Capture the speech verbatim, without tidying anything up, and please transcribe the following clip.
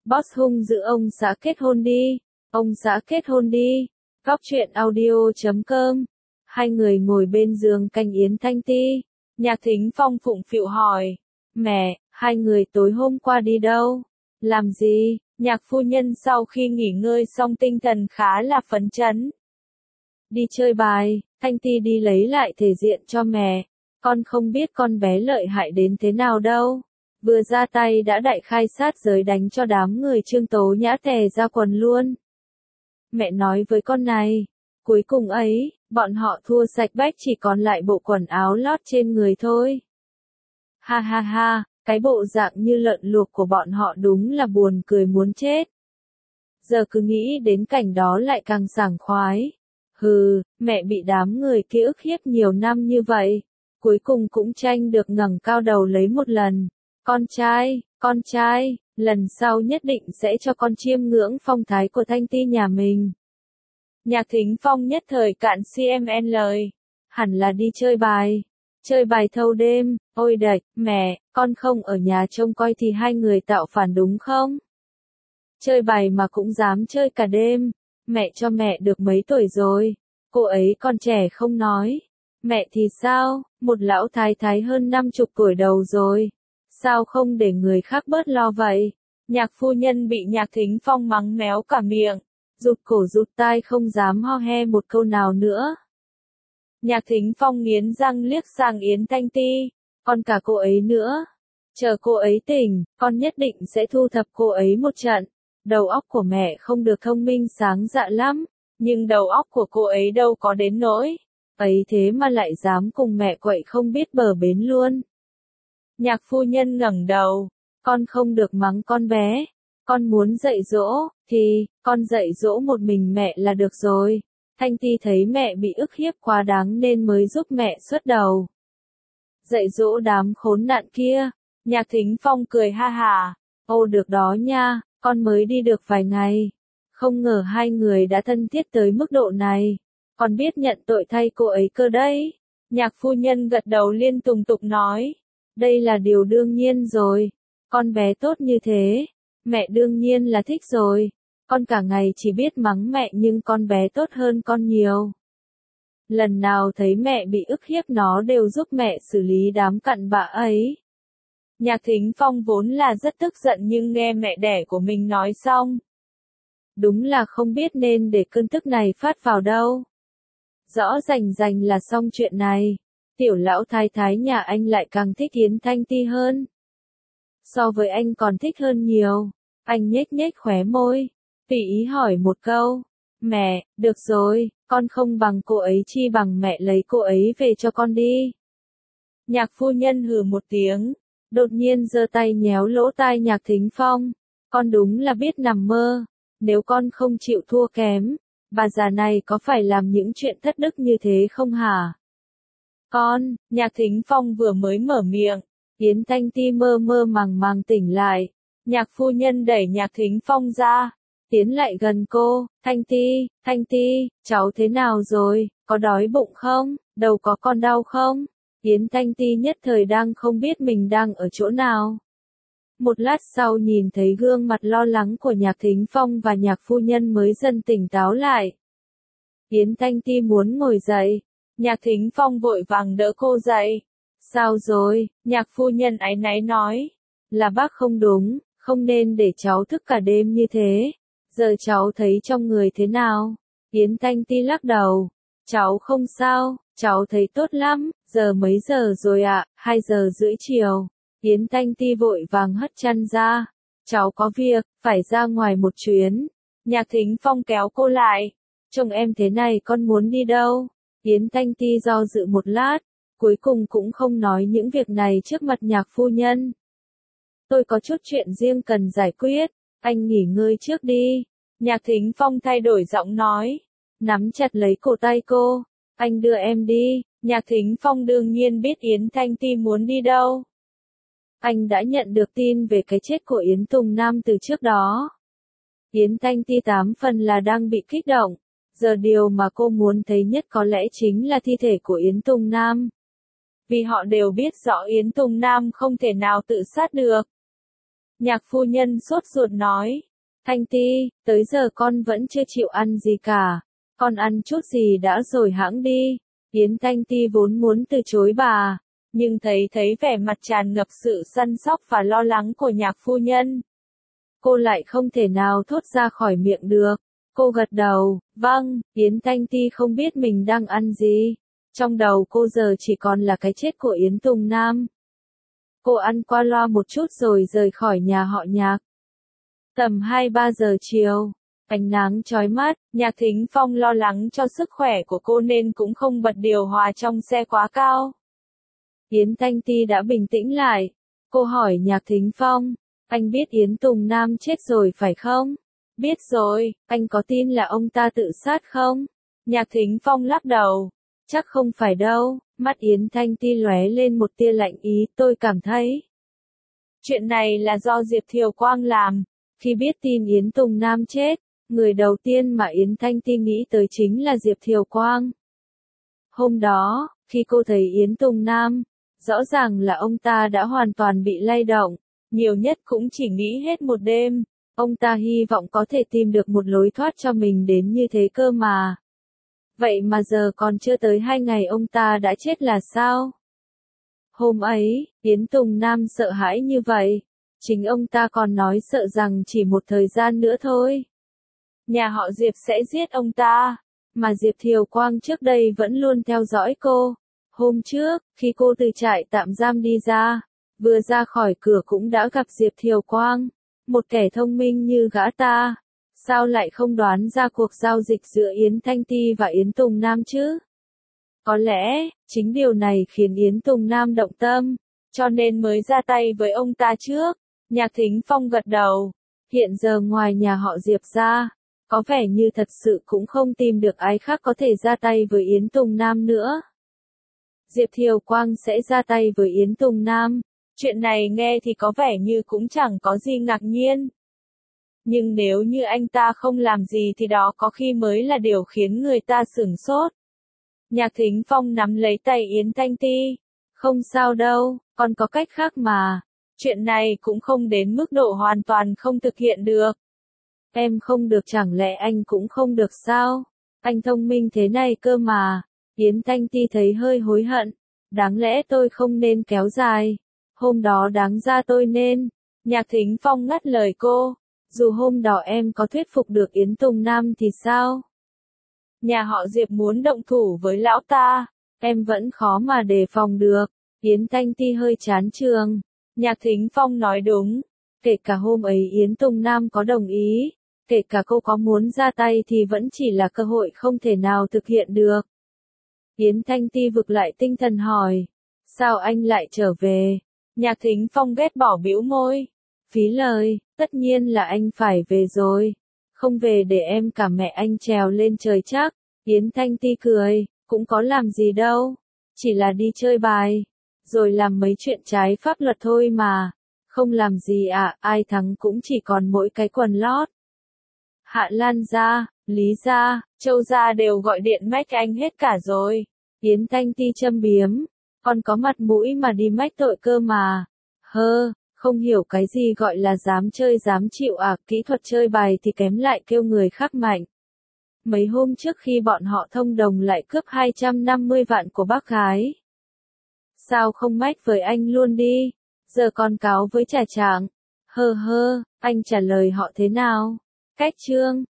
Boss hung dữ ông xã kết hôn đi, ông xã kết hôn đi. Góc truyện audio chấm com. Hai người ngồi bên giường canh Yến Thanh Ti. Nhạc Thính Phong phụng phịu hỏi. Mẹ, hai người tối hôm qua đi đâu? Làm gì? Nhạc phu nhân sau khi nghỉ ngơi xong tinh thần khá là phấn chấn. Đi chơi bài, Thanh Ti đi lấy lại thể diện cho mẹ. Con không biết con bé lợi hại đến thế nào đâu. Vừa ra tay đã đại khai sát giới đánh cho đám người Trương Tố Nhã tè ra quần luôn. Mẹ nói với con này, cuối cùng ấy, bọn họ thua sạch bách chỉ còn lại bộ quần áo lót trên người thôi. Ha ha ha, cái bộ dạng như lợn luộc của bọn họ đúng là buồn cười muốn chết. Giờ cứ nghĩ đến cảnh đó lại càng sảng khoái. Hừ, mẹ bị đám người kia ức hiếp nhiều năm như vậy, cuối cùng cũng tranh được ngẩng cao đầu lấy một lần. Con trai, con trai, lần sau nhất định sẽ cho con chiêm ngưỡng phong thái của Thanh Ti nhà mình. Nhạc Thính Phong nhất thời cạn xê em en lời. Hẳn là đi chơi bài. Chơi bài thâu đêm, ôi đạch, mẹ, con không ở nhà trông coi thì hai người tạo phản đúng không? Chơi bài mà cũng dám chơi cả đêm. Mẹ cho mẹ được mấy tuổi rồi? Cô ấy còn trẻ không nói. Mẹ thì sao, một lão thái thái hơn năm chục tuổi đầu rồi. Sao không để người khác bớt lo vậy? Nhạc phu nhân bị Nhạc Thính Phong mắng méo cả miệng, rụt cổ rụt tai không dám ho he một câu nào nữa. Nhạc Thính Phong nghiến răng liếc sang Yến Thanh Ti, còn cả cô ấy nữa. Chờ cô ấy tỉnh, con nhất định sẽ thu thập cô ấy một trận. Đầu óc của mẹ không được thông minh sáng dạ lắm, nhưng đầu óc của cô ấy đâu có đến nỗi ấy thế mà lại dám cùng mẹ quậy không biết bờ bến luôn. Nhạc phu nhân ngẩng đầu, con không được mắng con bé, con muốn dạy dỗ, thì, con dạy dỗ một mình mẹ là được rồi. Thanh Ti thấy mẹ bị ức hiếp quá đáng nên mới giúp mẹ xuất đầu. Dạy dỗ đám khốn nạn kia, Nhạc Thính Phong cười ha hả, ô được đó nha, con mới đi được vài ngày. Không ngờ hai người đã thân thiết tới mức độ này, còn biết nhận tội thay cô ấy cơ đấy. Nhạc phu nhân gật đầu liên tùng tục nói. Đây là điều đương nhiên rồi, con bé tốt như thế, mẹ đương nhiên là thích rồi, con cả ngày chỉ biết mắng mẹ nhưng con bé tốt hơn con nhiều. Lần nào thấy mẹ bị ức hiếp nó đều giúp mẹ xử lý đám cặn bã ấy. Nhạc Thính Phong vốn là rất tức giận nhưng nghe mẹ đẻ của mình nói xong. Đúng là không biết nên để cơn tức này phát vào đâu. Rõ rành rành là xong chuyện này. Tiểu lão thái thái nhà anh lại càng thích Yến Thanh Ti hơn. So với anh còn thích hơn nhiều. Anh nhếch nhếch khóe môi, tùy ý hỏi một câu. Mẹ, được rồi, con không bằng cô ấy chi bằng mẹ lấy cô ấy về cho con đi. Nhạc phu nhân hừ một tiếng, đột nhiên giơ tay nhéo lỗ tai Nhạc Thính Phong. Con đúng là biết nằm mơ. Nếu con không chịu thua kém, bà già này có phải làm những chuyện thất đức như thế không hả? Con, Nhạc Thính Phong vừa mới mở miệng, Yến Thanh Ti mơ mơ màng màng tỉnh lại. Nhạc phu nhân đẩy Nhạc Thính Phong ra, tiến lại gần cô. Thanh Ti, Thanh Ti, cháu thế nào rồi, có đói bụng không, đầu có con đau không? Yến Thanh Ti nhất thời đang không biết mình đang ở chỗ nào. Một lát sau nhìn thấy gương mặt lo lắng của Nhạc Thính Phong và Nhạc phu nhân mới dần tỉnh táo lại. Yến Thanh Ti muốn ngồi dậy. Nhạc Thính Phong vội vàng đỡ cô dậy. Sao rồi? Nhạc phu nhân áy náy nói. Là bác không đúng, không nên để cháu thức cả đêm như thế. Giờ cháu thấy trong người thế nào? Yến Thanh Ti lắc đầu. Cháu không sao, cháu thấy tốt lắm. Giờ mấy giờ rồi ạ? À? Hai giờ rưỡi chiều. Yến Thanh Ti vội vàng hất chăn ra. Cháu có việc, phải ra ngoài một chuyến. Nhạc Thính Phong kéo cô lại. Trông em thế này con muốn đi đâu? Yến Thanh Ti do dự một lát, cuối cùng cũng không nói những việc này trước mặt Nhạc phu nhân. Tôi có chút chuyện riêng cần giải quyết, anh nghỉ ngơi trước đi. Nhạc Thính Phong thay đổi giọng nói, nắm chặt lấy cổ tay cô. Anh đưa em đi. Nhạc Thính Phong đương nhiên biết Yến Thanh Ti muốn đi đâu. Anh đã nhận được tin về cái chết của Yến Tùng Nam từ trước đó. Yến Thanh Ti tám phần là đang bị kích động. Giờ điều mà cô muốn thấy nhất có lẽ chính là thi thể của Yến Tùng Nam. Vì họ đều biết rõ Yến Tùng Nam không thể nào tự sát được. Nhạc phu nhân sốt ruột nói. Thanh Ti, tới giờ con vẫn chưa chịu ăn gì cả. Con ăn chút gì đã rồi hãng đi. Yến Thanh Ti vốn muốn từ chối bà, nhưng thấy thấy vẻ mặt tràn ngập sự săn sóc và lo lắng của nhạc phu nhân. Cô lại không thể nào thốt ra khỏi miệng được. Cô gật đầu, vâng. Yến Thanh Ti không biết mình đang ăn gì. Trong đầu cô giờ chỉ còn là cái chết của Yến Tùng Nam. Cô ăn qua loa một chút rồi rời khỏi nhà họ Nhạc. Tầm hai ba giờ chiều, ánh nắng chói mắt, Nhạc Thính Phong lo lắng cho sức khỏe của cô nên cũng không bật điều hòa trong xe quá cao. Yến Thanh Ti đã bình tĩnh lại. Cô hỏi Nhạc Thính Phong, anh biết Yến Tùng Nam chết rồi phải không? Biết rồi, anh có tin là ông ta tự sát không? Nhạc Thính Phong lắc đầu. Chắc không phải đâu. Mắt Yến Thanh Ti lóe lên một tia lạnh ý, tôi cảm thấy chuyện này là do Diệp Thiều Quang làm. Khi biết tin Yến Tùng Nam chết, người đầu tiên mà Yến Thanh Ti nghĩ tới chính là Diệp Thiều Quang. Hôm đó, khi cô thấy Yến Tùng Nam, rõ ràng là ông ta đã hoàn toàn bị lay động, nhiều nhất cũng chỉ nghĩ hết một đêm. Ông ta hy vọng có thể tìm được một lối thoát cho mình đến như thế cơ mà. Vậy mà giờ còn chưa tới hai ngày ông ta đã chết là sao? Hôm ấy, Yến Tùng Nam sợ hãi như vậy. Chính ông ta còn nói sợ rằng chỉ một thời gian nữa thôi. Nhà họ Diệp sẽ giết ông ta. Mà Diệp Thiều Quang trước đây vẫn luôn theo dõi cô. Hôm trước, khi cô từ trại tạm giam đi ra, vừa ra khỏi cửa cũng đã gặp Diệp Thiều Quang. Một kẻ thông minh như gã ta. Sao lại không đoán ra cuộc giao dịch giữa Yến Thanh Ti và Yến Tùng Nam chứ? Có lẽ, chính điều này khiến Yến Tùng Nam động tâm, cho nên mới ra tay với ông ta trước. Nhạc Thính Phong gật đầu. Hiện giờ ngoài nhà họ Diệp ra, có vẻ như thật sự cũng không tìm được ai khác có thể ra tay với Yến Tùng Nam nữa. Diệp Thiều Quang sẽ ra tay với Yến Tùng Nam. Chuyện này nghe thì có vẻ như cũng chẳng có gì ngạc nhiên. Nhưng nếu như anh ta không làm gì thì đó có khi mới là điều khiến người ta sửng sốt. Nhạc Thính Phong nắm lấy tay Yến Thanh Ti. Không sao đâu, còn có cách khác mà. Chuyện này cũng không đến mức độ hoàn toàn không thực hiện được. Em không được chẳng lẽ anh cũng không được sao? Anh thông minh thế này cơ mà. Yến Thanh Ti thấy hơi hối hận. Đáng lẽ tôi không nên kéo dài. Hôm đó đáng ra tôi nên. Nhạc Thính Phong ngắt lời cô. Dù hôm đó em có thuyết phục được Yến Tùng Nam thì sao? Nhà họ Diệp muốn động thủ với lão ta. Em vẫn khó mà đề phòng được. Yến Thanh Ti hơi chán trường. Nhạc Thính Phong nói đúng. Kể cả hôm ấy Yến Tùng Nam có đồng ý. Kể cả cô có muốn ra tay thì vẫn chỉ là cơ hội không thể nào thực hiện được. Yến Thanh Ti vực lại tinh thần hỏi. Sao anh lại trở về? Nhạc Thính Phong ghét bỏ bĩu môi. Phí lời, tất nhiên là anh phải về rồi. Không về để em cả mẹ anh trèo lên trời chắc. Yến Thanh Ti cười, cũng có làm gì đâu. Chỉ là đi chơi bài. Rồi làm mấy chuyện trái pháp luật thôi mà. Không làm gì ạ, à, ai thắng cũng chỉ còn mỗi cái quần lót. Hạ Lan gia, Lý gia, Châu gia đều gọi điện mách anh hết cả rồi. Yến Thanh Ti châm biếm. Còn có mặt mũi mà đi mách tội cơ mà. Hơ. Không hiểu cái gì gọi là dám chơi dám chịu à, kỹ thuật chơi bài thì kém lại kêu người khác mạnh. Mấy hôm trước khi bọn họ thông đồng lại cướp hai trăm năm mươi vạn của bác gái. Sao không mách với anh luôn đi, giờ còn cáo với trà trạng. Hơ hơ, anh trả lời họ thế nào? Cách trương,